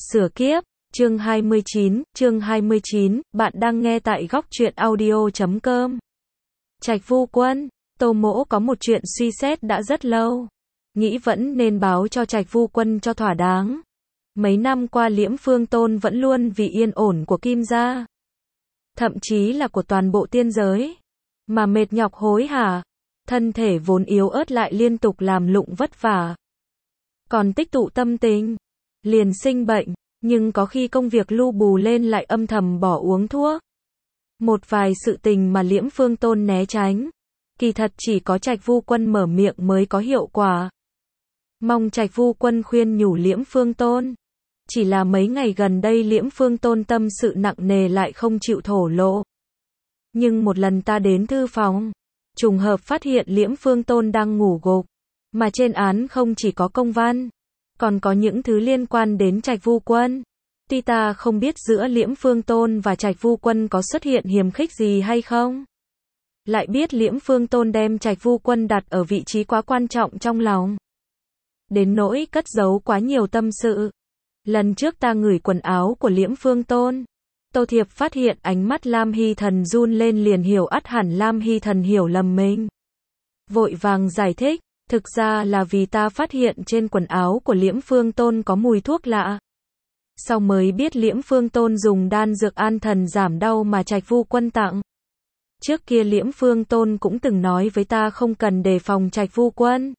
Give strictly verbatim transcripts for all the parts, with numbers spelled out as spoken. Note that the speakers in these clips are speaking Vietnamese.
Sửa kiếp, chương hai mươi chín, chương hai mươi chín, bạn đang nghe tại góc truyện audio chấm com. Trạch Vu Quân, Tô Mỗ có một chuyện suy xét đã rất lâu, nghĩ vẫn nên báo cho Trạch Vu Quân cho thỏa đáng. Mấy năm qua Liễm Phương Tôn vẫn luôn vì yên ổn của Kim gia, thậm chí là của toàn bộ tiên giới, mà mệt nhọc hối hả, thân thể vốn yếu ớt lại liên tục làm lụng vất vả. Còn tích tụ tâm tình, liền sinh bệnh, nhưng có khi công việc lu bù lên lại âm thầm bỏ uống thuốc. Một vài sự tình mà Liễm Phương Tôn né tránh, kỳ thật chỉ có Trạch Vu Quân mở miệng mới có hiệu quả. Mong Trạch Vu Quân khuyên nhủ Liễm Phương Tôn. Chỉ là mấy ngày gần đây Liễm Phương Tôn tâm sự nặng nề lại không chịu thổ lộ. Nhưng một lần ta đến thư phòng, trùng hợp phát hiện Liễm Phương Tôn đang ngủ gục, mà trên án không chỉ có công văn, còn có những thứ liên quan đến Trạch Vu Quân. Tuy ta không biết giữa Liễm Phương Tôn và Trạch Vu Quân có xuất hiện hiềm khích gì hay không, lại biết Liễm Phương Tôn đem Trạch Vu Quân đặt ở vị trí quá quan trọng trong lòng, đến nỗi cất giấu quá nhiều tâm sự. Lần trước ta ngửi quần áo của Liễm Phương Tôn, Tô Thiệp phát hiện ánh mắt Lam Hy Thần run lên, liền hiểu ắt hẳn Lam Hy Thần hiểu lầm mình. Vội vàng giải thích, thực ra là vì ta phát hiện trên quần áo của Liễm Phương Tôn có mùi thuốc lạ. Sau mới biết Liễm Phương Tôn dùng đan dược an thần giảm đau mà Trạch Vu Quân tặng. Trước kia Liễm Phương Tôn cũng từng nói với ta không cần đề phòng Trạch Vu Quân.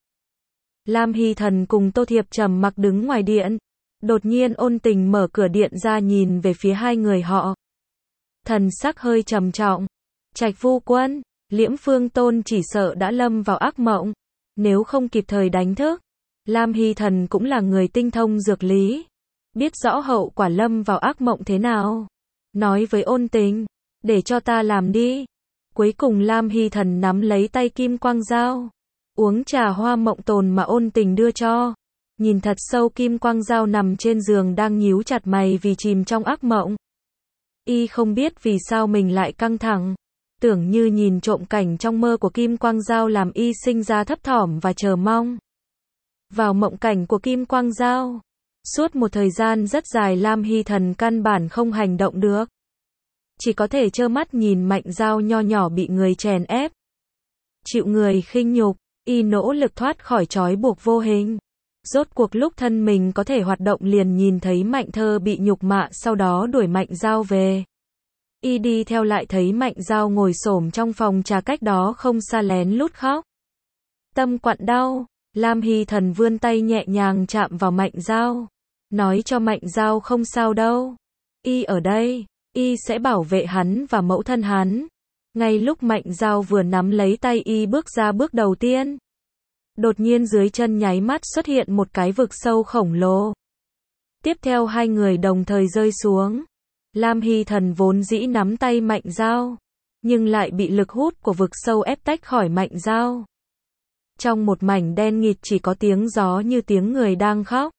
Lam Hy Thần cùng Tô Thiệp trầm mặc đứng ngoài điện. Đột nhiên Ôn Tình mở cửa điện ra nhìn về phía hai người họ. Thần sắc hơi trầm trọng. Trạch Vu Quân, Liễm Phương Tôn chỉ sợ đã lâm vào ác mộng. Nếu không kịp thời đánh thức, Lam Hy Thần cũng là người tinh thông dược lý, biết rõ hậu quả lâm vào ác mộng thế nào. Nói với Ôn Tình, để cho ta làm đi. Cuối cùng Lam Hy Thần nắm lấy tay Kim Quang Dao, uống trà hoa mộng tồn mà Ôn Tình đưa cho. Nhìn thật sâu Kim Quang Dao nằm trên giường đang nhíu chặt mày vì chìm trong ác mộng. Y không biết vì sao mình lại căng thẳng, tưởng như nhìn trộm cảnh trong mơ của Kim Quang Dao làm y sinh ra thấp thỏm và chờ mong. Vào mộng cảnh của Kim Quang Dao, suốt một thời gian rất dài Lam Hy Thần căn bản không hành động được, chỉ có thể trơ mắt nhìn Mạnh Dao nho nhỏ bị người chèn ép, chịu người khinh nhục. Y nỗ lực thoát khỏi trói buộc vô hình. Rốt cuộc lúc thân mình có thể hoạt động liền nhìn thấy Mạnh Thơ bị nhục mạ, sau đó đuổi Mạnh Dao về. Y đi theo lại thấy Mạnh Dao ngồi xổm trong phòng trà cách đó không xa lén lút khóc. Tâm quặn đau, Lam Hy Thần vươn tay nhẹ nhàng chạm vào Mạnh Dao, nói cho Mạnh Dao không sao đâu. Y ở đây, Y sẽ bảo vệ hắn và mẫu thân hắn. Ngay lúc Mạnh Dao vừa nắm lấy tay Y bước ra bước đầu tiên, đột nhiên dưới chân nháy mắt xuất hiện một cái vực sâu khổng lồ. Tiếp theo hai người đồng thời rơi xuống. Lam Hy Thần vốn dĩ nắm tay Mạnh Dao, nhưng lại bị lực hút của vực sâu ép tách khỏi Mạnh Dao. Trong một mảnh đen nghịt chỉ có tiếng gió như tiếng người đang khóc.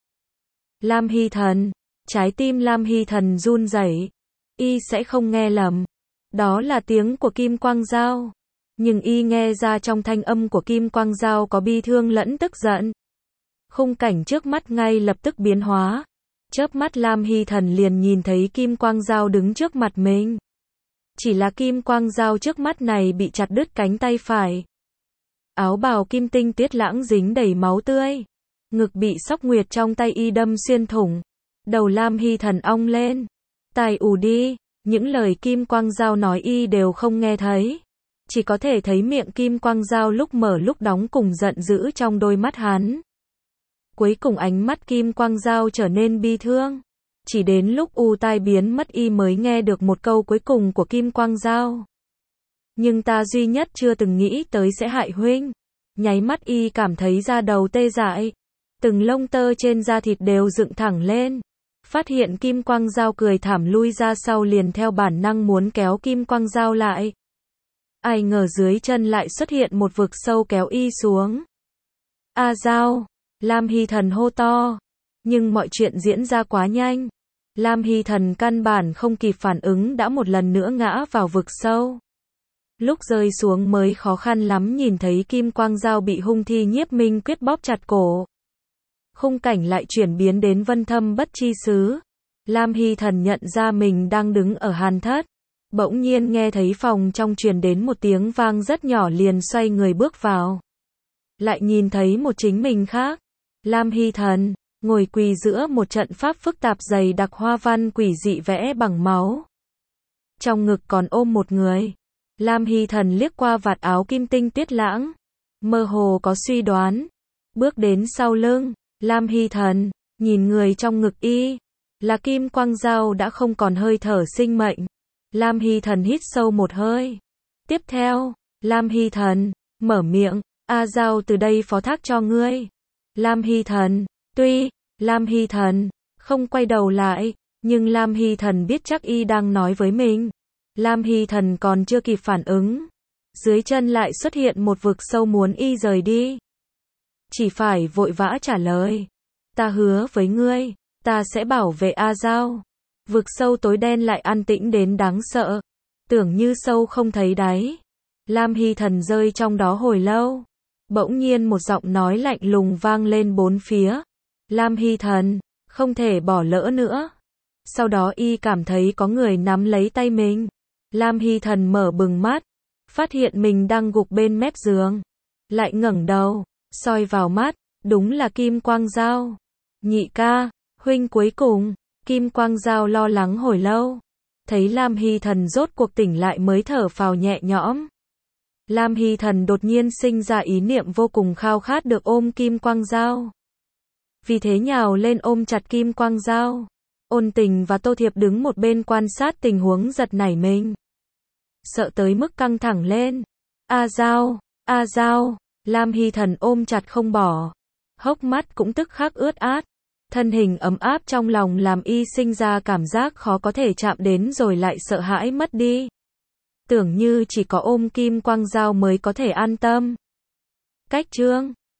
Lam Hy Thần, trái tim Lam Hy Thần run rẩy. Y sẽ không nghe lầm, đó là tiếng của Kim Quang Dao. Nhưng Y nghe ra trong thanh âm của Kim Quang Dao có bi thương lẫn tức giận. Khung cảnh trước mắt ngay lập tức biến hóa. Chớp mắt Lam Hy Thần liền nhìn thấy Kim Quang Dao đứng trước mặt mình. Chỉ là Kim Quang Dao trước mắt này bị chặt đứt cánh tay phải. Áo bào kim tinh tuyết lãng dính đầy máu tươi. Ngực bị sóc nguyệt trong tay Y đâm xuyên thủng. Đầu Lam Hy Thần ong lên. Tai ù đi, những lời Kim Quang Dao nói Y đều không nghe thấy. Chỉ có thể thấy miệng Kim Quang Dao lúc mở lúc đóng cùng giận dữ trong đôi mắt hắn. Cuối cùng ánh mắt Kim Quang Dao trở nên bi thương. Chỉ đến lúc u tai biến mất Y mới nghe được một câu cuối cùng của Kim Quang Dao. Nhưng ta duy nhất chưa từng nghĩ tới sẽ hại huynh. Nháy mắt Y cảm thấy da đầu tê dại. Từng lông tơ trên da thịt đều dựng thẳng lên. Phát hiện Kim Quang Dao cười thảm lui ra sau liền theo bản năng muốn kéo Kim Quang Dao lại. Ai ngờ dưới chân lại xuất hiện một vực sâu kéo Y xuống. A Dao, Lam Hy Thần hô to. Nhưng mọi chuyện diễn ra quá nhanh. Lam Hy Thần căn bản không kịp phản ứng đã một lần nữa ngã vào vực sâu. Lúc rơi xuống mới khó khăn lắm nhìn thấy Kim Quang Dao bị hung thi Nhiếp Minh Quyết bóp chặt cổ. Khung cảnh lại chuyển biến đến Vân Thâm Bất Chi Xứ. Lam Hy Thần nhận ra mình đang đứng ở hàn thất. Bỗng nhiên nghe thấy phòng trong truyền đến một tiếng vang rất nhỏ, liền xoay người bước vào. Lại nhìn thấy một chính mình khác. Lam Hy Thần, ngồi quỳ giữa một trận pháp phức tạp dày đặc hoa văn quỷ dị vẽ bằng máu. Trong ngực còn ôm một người. Lam Hy Thần liếc qua vạt áo kim tinh tuyết lãng. Mơ hồ có suy đoán. Bước đến sau lưng. Lam Hy Thần, nhìn người trong ngực y. Là Kim Quang Dao đã không còn hơi thở sinh mệnh. Lam Hy Thần hít sâu một hơi. Tiếp theo, Lam Hy Thần, mở miệng. A Dao từ đây phó thác cho ngươi. Lam Hy Thần, tuy, Lam Hy Thần, không quay đầu lại, nhưng Lam Hy Thần biết chắc y đang nói với mình. Lam Hy Thần còn chưa kịp phản ứng. Dưới chân lại xuất hiện một vực sâu muốn y rời đi. Chỉ phải vội vã trả lời. Ta hứa với ngươi, ta sẽ bảo vệ A Dao. Vực sâu tối đen lại an tĩnh đến đáng sợ. Tưởng như sâu không thấy đáy. Lam Hy Thần rơi trong đó hồi lâu. Bỗng nhiên một giọng nói lạnh lùng vang lên bốn phía. Lam Hy Thần, không thể bỏ lỡ nữa. Sau đó y cảm thấy có người nắm lấy tay mình. Lam Hy Thần mở bừng mắt. Phát hiện mình đang gục bên mép giường. Lại ngẩng đầu, soi vào mắt. Đúng là Kim Quang Dao. Nhị ca, huynh cuối cùng. Kim Quang Dao lo lắng hồi lâu. Thấy Lam Hy Thần rốt cuộc tỉnh lại mới thở phào nhẹ nhõm. Lam Hy Thần đột nhiên sinh ra ý niệm vô cùng khao khát được ôm Kim Quang Dao. Vì thế nhào lên ôm chặt Kim Quang Dao. Ôn Tình và Tô Thiệp đứng một bên quan sát tình huống, giật nảy mình. Sợ tới mức căng thẳng lên. A Dao, A Dao, Lam Hy Thần ôm chặt không bỏ. Hốc mắt cũng tức khắc ướt át. Thân hình ấm áp trong lòng làm y sinh ra cảm giác khó có thể chạm đến rồi lại sợ hãi mất đi. Tưởng như chỉ có ôm Kim Quang Dao mới có thể an tâm. Cách chương